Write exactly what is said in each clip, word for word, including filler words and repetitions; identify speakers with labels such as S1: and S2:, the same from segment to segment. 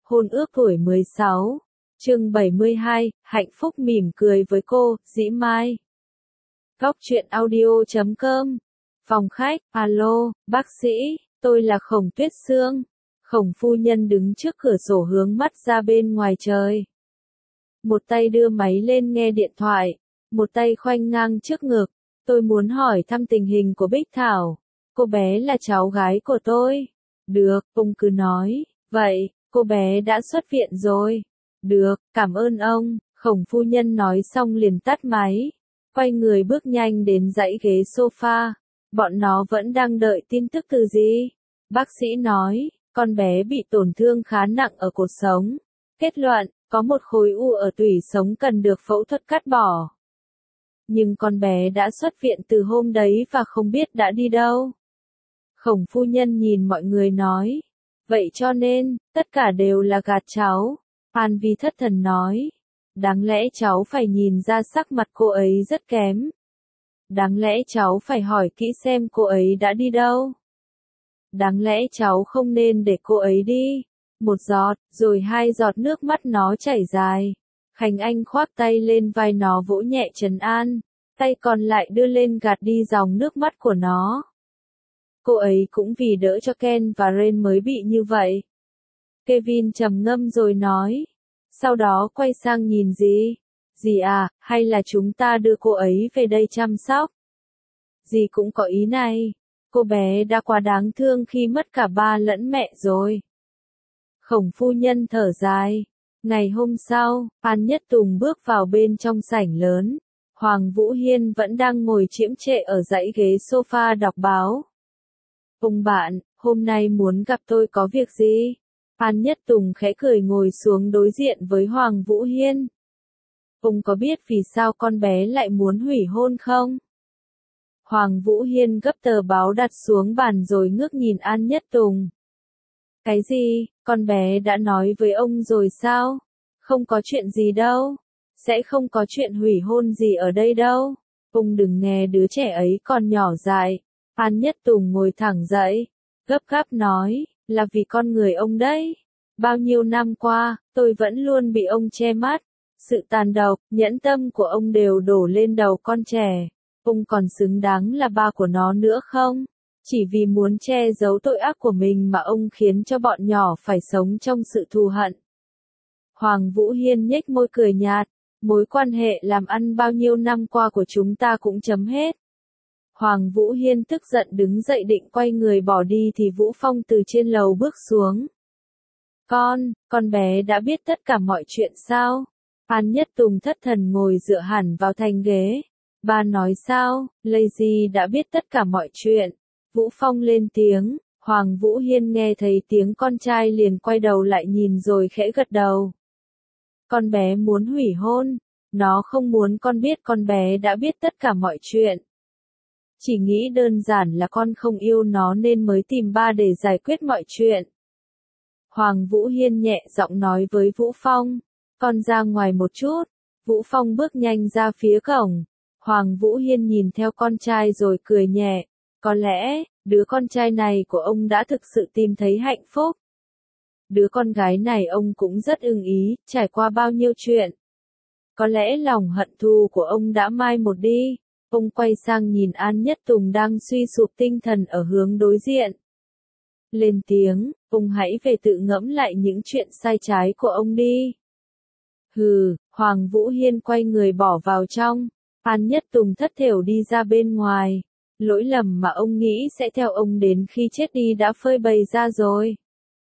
S1: Hôn ước tuổi mười sáu. Chương bảy mươi hai, hạnh phúc mỉm cười với cô, Dĩ Mai. Góc truyện audio chấm com. Phòng khách, alo, bác sĩ, tôi là Khổng Tuyết Sương. Khổng phu nhân đứng trước cửa sổ hướng mắt ra bên ngoài trời. Một tay đưa máy lên nghe điện thoại, một tay khoanh ngang trước ngực. Tôi muốn hỏi thăm tình hình của Bích Thảo. Cô bé là cháu gái của tôi. Được, ông cứ nói. Vậy, cô bé đã xuất viện rồi. Được, cảm ơn ông. Khổng phu nhân nói xong liền tắt máy. Quay người bước nhanh đến dãy ghế sofa. Bọn nó vẫn đang đợi tin tức từ gì? Bác sĩ nói, con bé bị tổn thương khá nặng ở cột sống. Kết luận, có một khối u ở tủy sống cần được phẫu thuật cắt bỏ. Nhưng con bé đã xuất viện từ hôm đấy và không biết đã đi đâu. Khổng phu nhân nhìn mọi người nói. Vậy cho nên, tất cả đều là gạt cháu. An Vi thất thần nói. Đáng lẽ cháu phải nhìn ra sắc mặt cô ấy rất kém. Đáng lẽ cháu phải hỏi kỹ xem cô ấy đã đi đâu. Đáng lẽ cháu không nên để cô ấy đi. Một giọt, rồi hai giọt nước mắt nó chảy dài. Khánh Anh khoác tay lên vai nó vỗ nhẹ trấn an. Tay còn lại đưa lên gạt đi dòng nước mắt của nó. Cô ấy cũng vì đỡ cho Ken và Ren mới bị như vậy. Kevin trầm ngâm rồi nói. Sau đó quay sang nhìn dì. Dì à, hay là chúng ta đưa cô ấy về đây chăm sóc? Dì cũng có ý này. Cô bé đã quá đáng thương khi mất cả ba lẫn mẹ rồi. Khổng phu nhân thở dài. Ngày hôm sau, An Nhất Tùng bước vào bên trong sảnh lớn. Hoàng Vũ Hiên vẫn đang ngồi chiếm trệ ở dãy ghế sofa đọc báo. Ông bạn, hôm nay muốn gặp tôi có việc gì? An Nhất Tùng khẽ cười ngồi xuống đối diện với Hoàng Vũ Hiên. Ông có biết vì sao con bé lại muốn hủy hôn không? Hoàng Vũ Hiên gấp tờ báo đặt xuống bàn rồi ngước nhìn An Nhất Tùng. Cái gì, con bé đã nói với ông rồi sao? Không có chuyện gì đâu. Sẽ không có chuyện hủy hôn gì ở đây đâu. Ông đừng nghe đứa trẻ ấy còn nhỏ dại. An Nhất Tùng ngồi thẳng dậy. Gấp gáp nói, là vì con người ông đấy. Bao nhiêu năm qua, tôi vẫn luôn bị ông che mắt. Sự tàn độc, nhẫn tâm của ông đều đổ lên đầu con trẻ. Ông còn xứng đáng là ba của nó nữa không? Chỉ vì muốn che giấu tội ác của mình mà ông khiến cho bọn nhỏ phải sống trong sự thù hận. Hoàng Vũ Hiên nhếch môi cười nhạt. Mối quan hệ làm ăn bao nhiêu năm qua của chúng ta cũng chấm hết. Hoàng Vũ Hiên tức giận đứng dậy định quay người bỏ đi thì Vũ Phong từ trên lầu bước xuống. Con, con bé đã biết tất cả mọi chuyện sao? An Nhất Tùng thất thần ngồi dựa hẳn vào thành ghế. Ba nói sao, Lazy đã biết tất cả mọi chuyện. Vũ Phong lên tiếng, Hoàng Vũ Hiên nghe thấy tiếng con trai liền quay đầu lại nhìn rồi khẽ gật đầu. Con bé muốn hủy hôn, nó không muốn con biết con bé đã biết tất cả mọi chuyện. Chỉ nghĩ đơn giản là con không yêu nó nên mới tìm ba để giải quyết mọi chuyện. Hoàng Vũ Hiên nhẹ giọng nói với Vũ Phong, con ra ngoài một chút. Vũ Phong bước nhanh ra phía cổng. Hoàng Vũ Hiên nhìn theo con trai rồi cười nhẹ, có lẽ, đứa con trai này của ông đã thực sự tìm thấy hạnh phúc. Đứa con gái này ông cũng rất ưng ý, trải qua bao nhiêu chuyện. Có lẽ lòng hận thù của ông đã mai một đi. Ông quay sang nhìn An Nhất Tùng đang suy sụp tinh thần ở hướng đối diện. Lên tiếng, ông hãy về tự ngẫm lại những chuyện sai trái của ông đi. Hừ, Hoàng Vũ Hiên quay người bỏ vào trong. An Nhất Tùng thất thểu đi ra bên ngoài. Lỗi lầm mà ông nghĩ sẽ theo ông đến khi chết đi đã phơi bày ra rồi.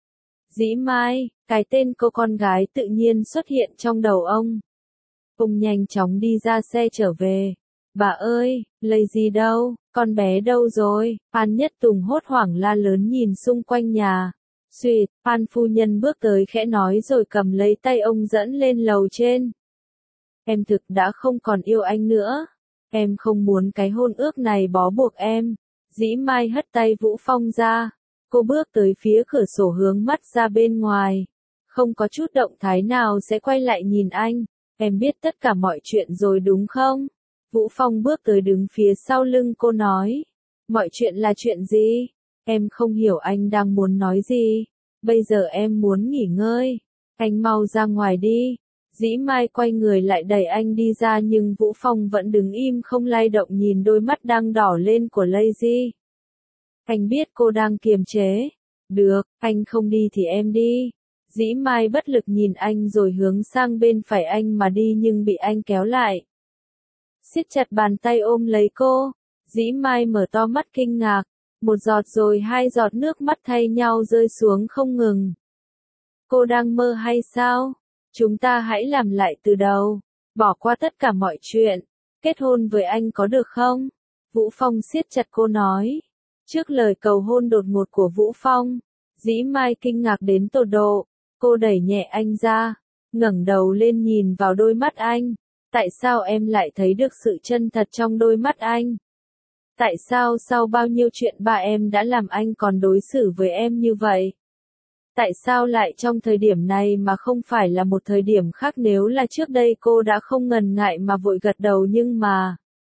S1: Dĩ Mai, cái tên cô con gái tự nhiên xuất hiện trong đầu ông. Ông nhanh chóng đi ra xe trở về. Bà ơi, lấy gì đâu, con bé đâu rồi? An Nhất Tùng hốt hoảng la lớn nhìn xung quanh nhà. Xuyệt, An phu nhân bước tới khẽ nói rồi cầm lấy tay ông dẫn lên lầu trên. Em thực đã không còn yêu anh nữa. Em không muốn cái hôn ước này bó buộc em. Dĩ Mai hất tay Vũ Phong ra. Cô bước tới phía cửa sổ hướng mắt ra bên ngoài. Không có chút động thái nào sẽ quay lại nhìn anh. Em biết tất cả mọi chuyện rồi đúng không? Vũ Phong bước tới đứng phía sau lưng cô nói. Mọi chuyện là chuyện gì? Em không hiểu anh đang muốn nói gì. Bây giờ em muốn nghỉ ngơi. Anh mau ra ngoài đi. Dĩ Mai quay người lại đẩy anh đi ra nhưng Vũ Phong vẫn đứng im không lay động nhìn đôi mắt đang đỏ lên của Lazy. Anh biết cô đang kiềm chế. Được, anh không đi thì em đi. Dĩ Mai bất lực nhìn anh rồi hướng sang bên phải anh mà đi nhưng bị anh kéo lại. Siết chặt bàn tay ôm lấy cô. Dĩ Mai mở to mắt kinh ngạc. Một giọt rồi hai giọt nước mắt thay nhau rơi xuống không ngừng. Cô đang mơ hay sao? Chúng ta hãy làm lại từ đầu. Bỏ qua tất cả mọi chuyện. Kết hôn với anh có được không? Vũ Phong siết chặt cô nói. Trước lời cầu hôn đột ngột của Vũ Phong, Dĩ Mai kinh ngạc đến tột độ. Cô đẩy nhẹ anh ra, ngẩng đầu lên nhìn vào đôi mắt anh. Tại sao em lại thấy được sự chân thật trong đôi mắt anh? Tại sao sau bao nhiêu chuyện ba em đã làm anh còn đối xử với em như vậy? Tại sao lại trong thời điểm này mà không phải là một thời điểm khác? Nếu là trước đây cô đã không ngần ngại mà vội gật đầu nhưng mà...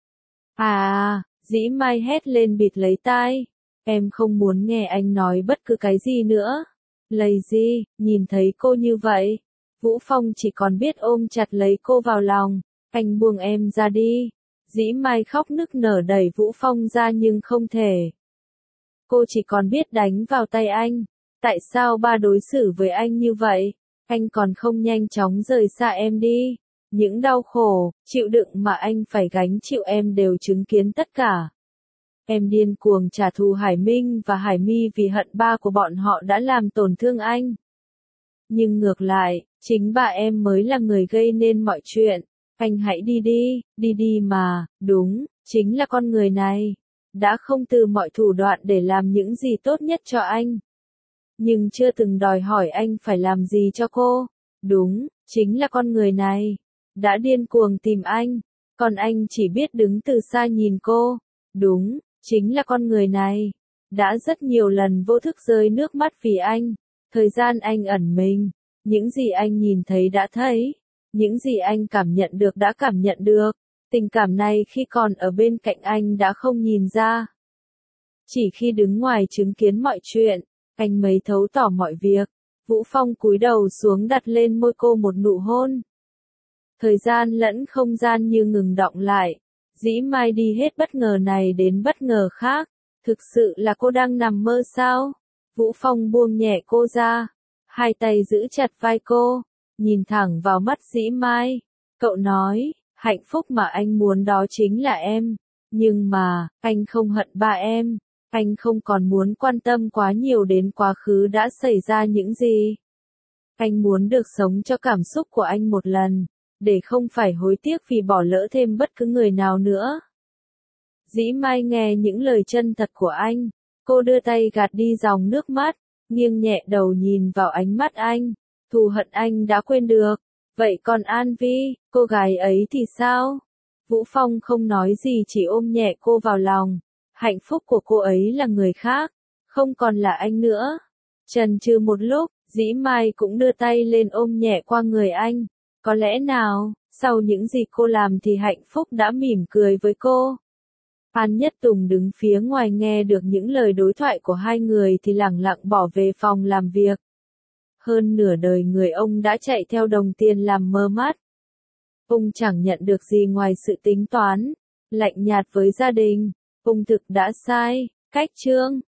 S1: À, Dĩ Mai hét lên bịt lấy tai. Em không muốn nghe anh nói bất cứ cái gì nữa. Lazy, nhìn thấy cô như vậy, Vũ Phong chỉ còn biết ôm chặt lấy cô vào lòng. Anh buông em ra đi. Dĩ Mai khóc nức nở đẩy Vũ Phong ra nhưng không thể. Cô chỉ còn biết đánh vào tay anh. Tại sao ba đối xử với anh như vậy? Anh còn không nhanh chóng rời xa em đi. Những đau khổ, chịu đựng mà anh phải gánh chịu em đều chứng kiến tất cả. Em điên cuồng trả thù Hải Minh và Hải My vì hận ba của bọn họ đã làm tổn thương anh. Nhưng ngược lại, chính ba em mới là người gây nên mọi chuyện. Anh hãy đi đi, đi đi mà, đúng, chính là con người này. Đã không từ mọi thủ đoạn để làm những gì tốt nhất cho anh. Nhưng chưa từng đòi hỏi anh phải làm gì cho cô. Đúng, chính là con người này. Đã điên cuồng tìm anh. Còn anh chỉ biết đứng từ xa nhìn cô. Đúng, chính là con người này. Đã rất nhiều lần vô thức rơi nước mắt vì anh. Thời gian anh ẩn mình. Những gì anh nhìn thấy đã thấy. Những gì anh cảm nhận được đã cảm nhận được. Tình cảm này khi còn ở bên cạnh anh đã không nhìn ra. Chỉ khi đứng ngoài chứng kiến mọi chuyện, anh mới thấu tỏ mọi việc. Vũ Phong cúi đầu xuống đặt lên môi cô một nụ hôn. Thời gian lẫn không gian như ngừng đọng lại. Dĩ Mai đi hết bất ngờ này đến bất ngờ khác. Thực sự là cô đang nằm mơ sao? Vũ Phong buông nhẹ cô ra. Hai tay giữ chặt vai cô. Nhìn thẳng vào mắt Dĩ Mai. Cậu nói, hạnh phúc mà anh muốn đó chính là em. Nhưng mà, anh không hận ba em. Anh không còn muốn quan tâm quá nhiều đến quá khứ đã xảy ra những gì. Anh muốn được sống cho cảm xúc của anh một lần. Để không phải hối tiếc vì bỏ lỡ thêm bất cứ người nào nữa. Dĩ Mai nghe những lời chân thật của anh. Cô đưa tay gạt đi dòng nước mắt. Nghiêng nhẹ đầu nhìn vào ánh mắt anh. Thù hận anh đã quên được. Vậy còn An Vi, cô gái ấy thì sao? Vũ Phong không nói gì chỉ ôm nhẹ cô vào lòng. Hạnh phúc của cô ấy là người khác. Không còn là anh nữa. Chần chừ một lúc, Dĩ Mai cũng đưa tay lên ôm nhẹ qua người anh. Có lẽ nào, sau những gì cô làm thì hạnh phúc đã mỉm cười với cô. An Nhất Tùng đứng phía ngoài nghe được những lời đối thoại của hai người thì lẳng lặng bỏ về phòng làm việc. Hơn nửa đời người ông đã chạy theo đồng tiền làm mơ mắt. Ông chẳng nhận được gì ngoài sự tính toán, lạnh nhạt với gia đình. Ông thực đã sai, cách chương.